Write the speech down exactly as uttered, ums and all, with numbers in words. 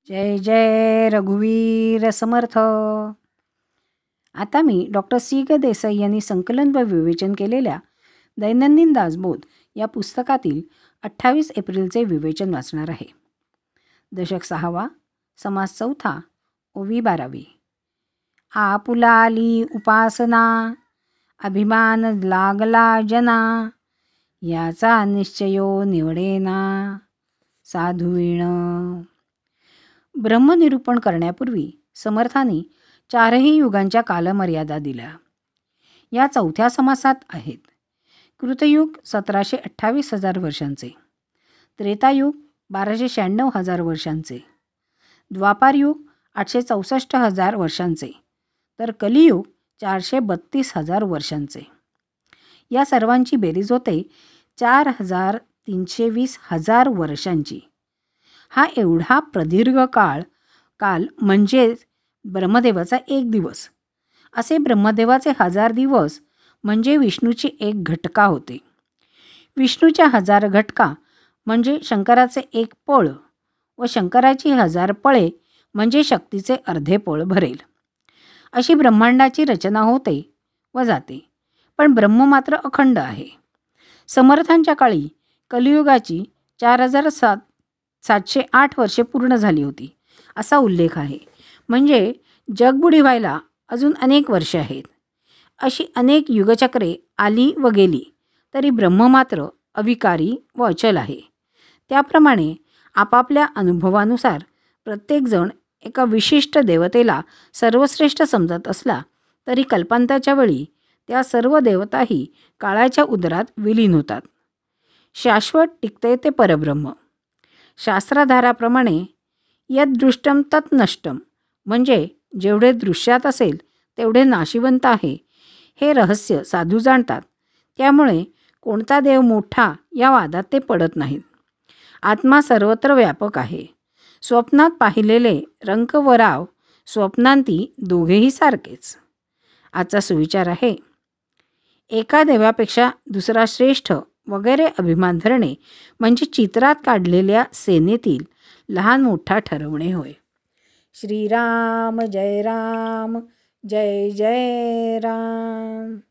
जय जय रघुवीर समर्थ. आता मी doctor C ग देसाई यांनी संकलन व विवेचन केलेल्या दैनंदिन दासबोध या पुस्तकातील अठ्ठावीस एप्रिलचे विवेचन वाचणार आहे. दशक सहावा, समास चौथा, ओवी बारावी. आपुलाली उपासना, अभिमान लागला जना, याचा निश्चयो निवडेना साधुविण. ब्रह्मनिरूपण करण्यापूर्वी समर्थांनी चारही युगांच्या कालमर्यादा दिल्या. या चौथ्या समासात आहेत. कृतयुग सतराशे अठ्ठावीस हजार वर्षांचे, त्रेतायुग बाराशे शहाण्णव हजार वर्षांचे, द्वापारयुग आठशे चौसष्ट हजार वर्षांचे, तर कलियुग चारशे बत्तीस हजार वर्षांचे. या सर्वांची बेरीज होते चार हजार तीनशे वीस हजार वर्षांची. हा एवढा प्रदीर्घ काळ काल म्हणजेच ब्रह्मदेवाचा एक दिवस. असे ब्रह्मदेवाचे हजार दिवस म्हणजे विष्णूची एक घटका होते. विष्णूच्या हजार घटका म्हणजे शंकराचे एक पळ व शंकराची हजार पळे म्हणजे शक्तीचे अर्धे पळ भरेल. अशी ब्रह्मांडाची रचना होते व जाते. पण ब्रह्म मात्र अखंड आहे. समर्थांच्या काळी कलियुगाची चार हजार सात सातशे आठ वर्षे पूर्ण झाली होती असा उल्लेख आहे. म्हणजे जगबुडी व्हायला अजून अनेक वर्षे आहेत. अशी अनेक युगचक्रे आली व गेली तरी ब्रह्म मात्र अविकारी व अचल आहे. त्याप्रमाणे आपापल्या अनुभवानुसार प्रत्येकजण एका विशिष्ट देवतेला सर्वश्रेष्ठ समजत असला तरी कल्पांताच्या वेळी त्या सर्व देवताही काळाच्या उदरात विलीन होतात. शाश्वत टिकते ते परब्रह्म. शास्त्राधाराप्रमाणे यद्दृष्टम तत् नष्टम म्हणजे जेवढे दृश्यात असेल तेवढे नाशिवंत आहे हे रहस्य साधू जाणतात. त्यामुळे कोणता देव मोठा या वादात ते पडत नाहीत. आत्मा सर्वत्र व्यापक आहे. स्वप्नात पाहिलेले रंक व राव स्वप्नांती दोघेही सारखेच. आजचा सुविचार आहे, एका देवापेक्षा दुसरा श्रेष्ठ वगैरे अभिमान धरणे म्हणजे चित्रात काढलेल्या सेनेतील लहान मोठा ठरवणे होय. श्रीराम जय राम, जय जय राम.